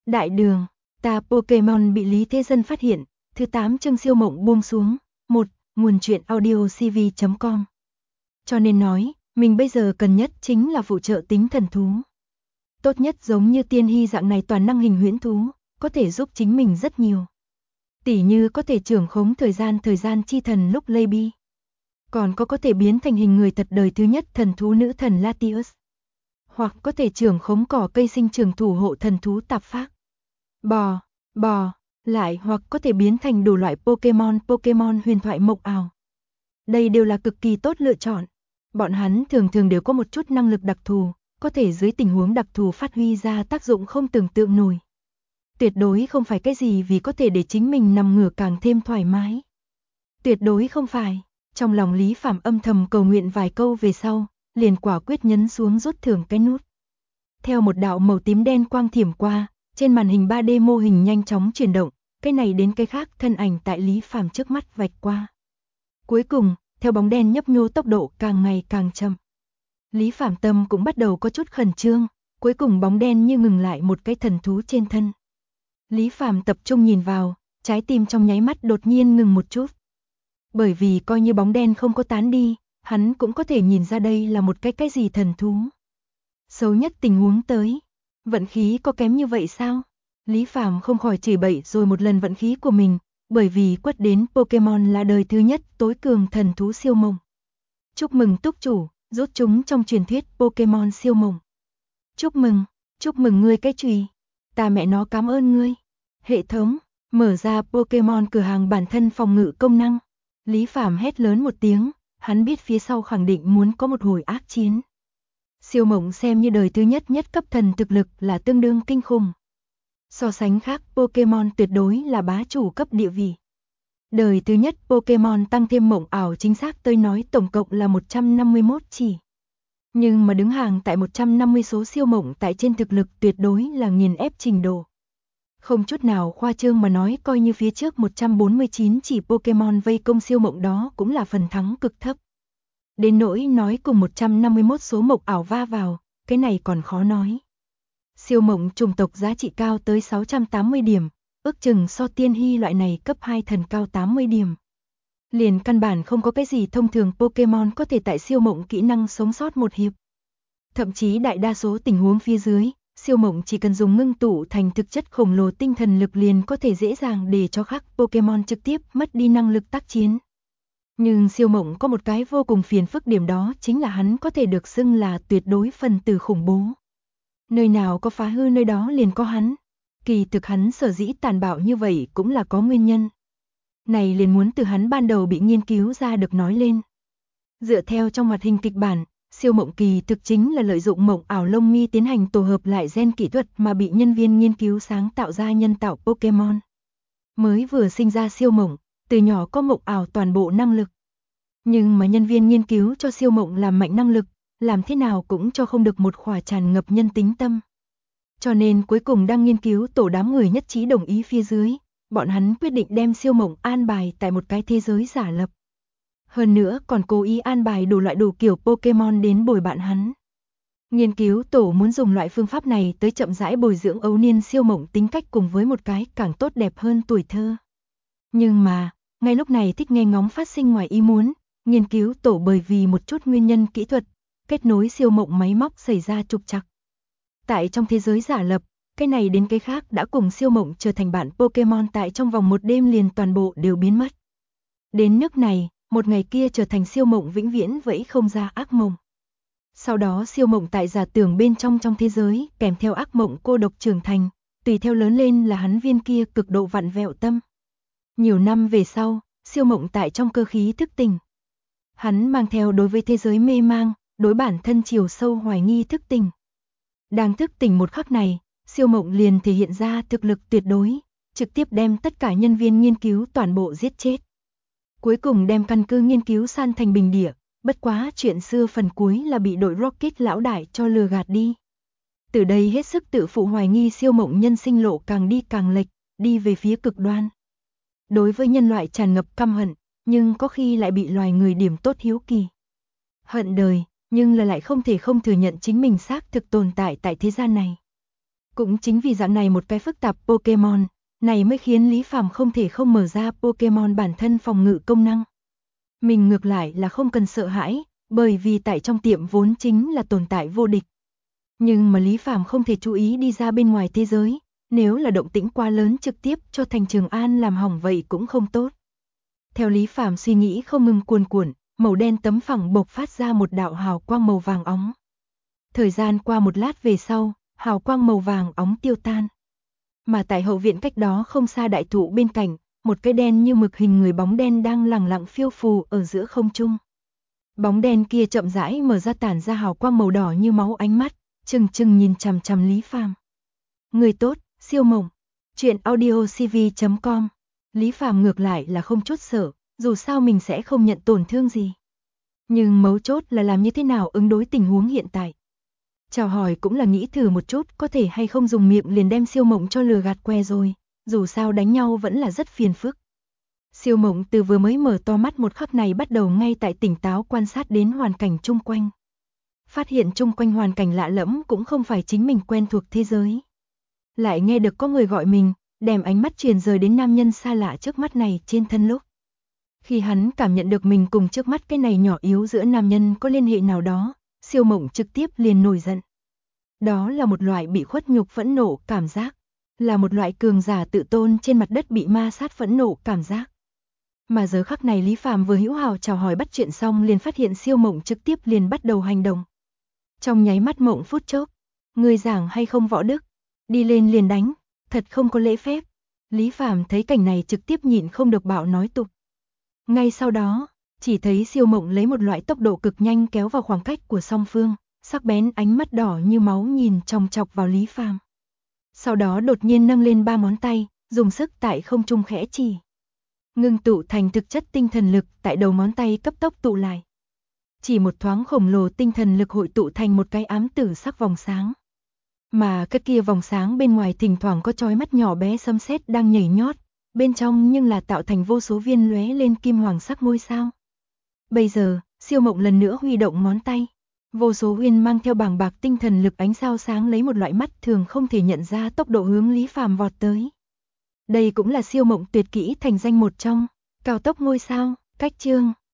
Đại đường, ta Pokemon bị Lý Thế Dân phát hiện, thứ 8 chương siêu mộng buông xuống. 1. Nguồn truyện audio cv.com. Cho nên nói, mình bây giờ cần nhất chính là phụ trợ tính thần thú. Tốt nhất giống như Tiên Hy dạng này toàn năng hình huyễn thú, có thể giúp chính mình rất nhiều. Tỉ như có thể trưởng khống thời gian chi thần lúc Lady. Còn có thể biến thành hình người thật đời thứ nhất thần thú nữ thần Latios. Hoặc có thể trưởng khống cỏ cây sinh trưởng thủ hộ thần thú tạp phác. Bò, lại hoặc có thể biến thành đủ loại Pokemon huyền thoại mộng ảo. Đây đều là cực kỳ tốt lựa chọn. Bọn hắn thường đều có một chút năng lực đặc thù, có thể dưới tình huống đặc thù phát huy ra tác dụng không tưởng tượng nổi. Tuyệt đối không phải cái gì vì có thể để chính mình nằm ngửa càng thêm thoải mái. Tuyệt đối không phải. Trong lòng Lý Phàm âm thầm cầu nguyện vài câu về sau, liền quả quyết nhấn xuống rút thưởng cái nút. Theo một đạo màu tím đen quang thiểm qua, trên màn hình 3D mô hình nhanh chóng chuyển động, cái này đến cái khác thân ảnh tại Lý Phàm trước mắt vạch qua. Cuối cùng, theo bóng đen nhấp nhô tốc độ càng ngày càng chậm. Lý Phàm tâm cũng bắt đầu có chút khẩn trương, cuối cùng bóng đen như ngừng lại một cái thần thú trên thân. Lý Phàm tập trung nhìn vào, trái tim trong nháy mắt đột nhiên ngừng một chút. Bởi vì coi như bóng đen không có tán đi, hắn cũng có thể nhìn ra đây là một cái gì thần thú. Xấu nhất tình huống tới, vận khí có kém như vậy sao? Lý Phàm không khỏi chửi bậy rồi một lần vận khí của mình, bởi vì quất đến Pokemon là đời thứ nhất tối cường thần thú siêu mộng. Chúc mừng túc chủ, rút chúng trong truyền thuyết Pokemon siêu mộng. Chúc mừng ngươi cái chùy. Ta mẹ nó cảm ơn ngươi. Hệ thống, mở ra Pokemon cửa hàng bản thân phòng ngự công năng. Lý Phàm hét lớn một tiếng, hắn biết phía sau khẳng định muốn có một hồi ác chiến. Siêu mộng xem như đời thứ nhất cấp thần thực lực là tương đương kinh khủng. So sánh khác Pokemon tuyệt đối là bá chủ cấp địa vị. Đời thứ nhất Pokemon tăng thêm mộng ảo chính xác tôi nói tổng cộng là 151 chỉ. Nhưng mà đứng hàng tại 150 số siêu mộng tại trên thực lực tuyệt đối là nghiền ép trình độ. Không chút nào khoa trương mà nói coi như phía trước 149 chỉ Pokemon vây công siêu mộng đó cũng là phần thắng cực thấp. Đến nỗi nói cùng 151 số mộng ảo va vào, cái này còn khó nói. Siêu mộng chủng tộc giá trị cao tới 680 điểm, ước chừng so Tiên Hy loại này cấp 2 thần cao 80 điểm. Liền căn bản không có cái gì thông thường Pokemon có thể tại siêu mộng kỹ năng sống sót một hiệp. Thậm chí đại đa số tình huống phía dưới, siêu mộng chỉ cần dùng ngưng tụ thành thực chất khổng lồ tinh thần lực liền có thể dễ dàng để cho khác Pokemon trực tiếp mất đi năng lực tác chiến. Nhưng siêu mộng có một cái vô cùng phiền phức điểm đó chính là hắn có thể được xưng là tuyệt đối phần tử khủng bố. Nơi nào có phá hư nơi đó liền có hắn. Kỳ thực hắn sở dĩ tàn bạo như vậy cũng là có nguyên nhân. Này liền muốn từ hắn ban đầu bị nghiên cứu ra được nói lên. Dựa theo trong hoạt hình kịch bản, siêu mộng kỳ thực chính là lợi dụng mộng ảo lông mi tiến hành tổ hợp lại gen kỹ thuật mà bị nhân viên nghiên cứu sáng tạo ra nhân tạo Pokemon. Mới vừa sinh ra siêu mộng, từ nhỏ có mộng ảo toàn bộ năng lực. Nhưng mà nhân viên nghiên cứu cho siêu mộng làm mạnh năng lực, làm thế nào cũng cho không được một khỏa tràn ngập nhân tính tâm. Cho nên cuối cùng đang nghiên cứu tổ đám người nhất trí đồng ý phía dưới, bọn hắn quyết định đem siêu mộng an bài tại một cái thế giới giả lập. Hơn nữa còn cố ý an bài đủ kiểu Pokemon đến bồi bạn hắn. Nghiên cứu tổ muốn dùng loại phương pháp này tới chậm rãi bồi dưỡng ấu niên siêu mộng tính cách cùng với một cái càng tốt đẹp hơn tuổi thơ. Nhưng mà, ngay lúc này thích nghe ngóng phát sinh ngoài ý muốn, nghiên cứu tổ bởi vì một chút nguyên nhân kỹ thuật, kết nối siêu mộng máy móc xảy ra trục trặc. Tại trong thế giới giả lập, cái này đến cái khác đã cùng siêu mộng trở thành bạn Pokemon tại trong vòng một đêm liền toàn bộ đều biến mất. Đến nước này, một ngày kia trở thành siêu mộng vĩnh viễn vẫy không ra ác mộng. Sau đó siêu mộng tại giả tưởng bên trong thế giới, kèm theo ác mộng cô độc trưởng thành, tùy theo lớn lên là hắn viên kia cực độ vặn vẹo tâm. Nhiều năm về sau, siêu mộng tại trong cơ khí thức tỉnh. Hắn mang theo đối với thế giới mê mang, đối bản thân chiều sâu hoài nghi thức tỉnh. Đang thức tỉnh một khắc này, siêu mộng liền thể hiện ra thực lực tuyệt đối, trực tiếp đem tất cả nhân viên nghiên cứu toàn bộ giết chết. Cuối cùng đem căn cứ nghiên cứu san thành bình địa, bất quá chuyện xưa phần cuối là bị đội Rocket lão đại cho lừa gạt đi. Từ đây hết sức tự phụ hoài nghi siêu mộng nhân sinh lộ càng đi càng lệch, đi về phía cực đoan. Đối với nhân loại tràn ngập căm hận, nhưng có khi lại bị loài người điểm tốt hiếu kỳ. Hận đời, nhưng là lại không thể không thừa nhận chính mình xác thực tồn tại thế gian này. Cũng chính vì dạng này một cái phức tạp Pokemon, này mới khiến Lý Phàm không thể không mở ra Pokemon bản thân phòng ngự công năng. Mình ngược lại là không cần sợ hãi, bởi vì tại trong tiệm vốn chính là tồn tại vô địch. Nhưng mà Lý Phàm không thể chú ý đi ra bên ngoài thế giới, nếu là động tĩnh quá lớn trực tiếp cho thành Trường An làm hỏng vậy cũng không tốt. Theo Lý Phàm suy nghĩ không ngừng cuồn cuộn, màu đen tấm phẳng bộc phát ra một đạo hào quang màu vàng óng. Thời gian qua một lát về sau, hào quang màu vàng óng tiêu tan. Mà tại hậu viện cách đó không xa đại thụ bên cạnh, một cái đen như mực hình người bóng đen đang lẳng lặng phiêu phù ở giữa không trung. Bóng đen kia chậm rãi mở ra tản ra hào quang màu đỏ như máu ánh mắt, chừng chừng nhìn chằm chằm Lý Phàm. Người tốt, Siêu Mộng. Chuyện audio cv.com. Lý Phàm ngược lại là không chút sợ, dù sao mình sẽ không nhận tổn thương gì. Nhưng mấu chốt là làm như thế nào ứng đối tình huống hiện tại. Chào hỏi cũng là nghĩ thử một chút có thể hay không dùng miệng liền đem Siêu Mộng cho lừa gạt que rồi, dù sao đánh nhau vẫn là rất phiền phức. Siêu Mộng từ vừa mới mở to mắt một khắc này bắt đầu ngay tại tỉnh táo quan sát đến hoàn cảnh chung quanh. Phát hiện chung quanh hoàn cảnh lạ lẫm cũng không phải chính mình quen thuộc thế giới. Lại nghe được có người gọi mình, đem ánh mắt truyền rời đến nam nhân xa lạ trước mắt này trên thân lúc. Khi hắn cảm nhận được mình cùng trước mắt cái này nhỏ yếu giữa nam nhân có liên hệ nào đó, Siêu Mộng trực tiếp liền nổi giận. Đó là một loại bị khuất nhục phẫn nộ cảm giác, là một loại cường giả tự tôn trên mặt đất bị ma sát phẫn nộ cảm giác. Mà giờ khắc này Lý Phàm vừa hữu hào chào hỏi bắt chuyện xong liền phát hiện Siêu Mộng trực tiếp liền bắt đầu hành động. Trong nháy mắt Mộng phút chốc, người giảng hay không võ đức, đi lên liền đánh, thật không có lễ phép. Lý Phàm thấy cảnh này trực tiếp nhịn không được bạo nói tục. Ngay sau đó, chỉ thấy Siêu Mộng lấy một loại tốc độ cực nhanh kéo vào khoảng cách của song phương, sắc bén ánh mắt đỏ như máu nhìn chòng chọc vào Lý Phàm. Sau đó đột nhiên nâng lên 3 ngón tay, dùng sức tại không trung khẽ chỉ. Ngưng tụ thành thực chất tinh thần lực tại đầu ngón tay cấp tốc tụ lại. Chỉ một thoáng khổng lồ tinh thần lực hội tụ thành một cái ám tử sắc vòng sáng. Mà cái kia vòng sáng bên ngoài thỉnh thoảng có chói mắt nhỏ bé sấm sét đang nhảy nhót, bên trong nhưng là tạo thành vô số viên lóe lên kim hoàng sắc ngôi sao. Bây giờ, Siêu Mộng lần nữa huy động ngón tay. Vô số huyền mang theo bàng bạc tinh thần lực ánh sao sáng lấy một loại mắt thường không thể nhận ra tốc độ hướng Lý Phàm vọt tới. Đây cũng là Siêu Mộng tuyệt kỹ thành danh một trong, cao tốc ngôi sao, cách chương.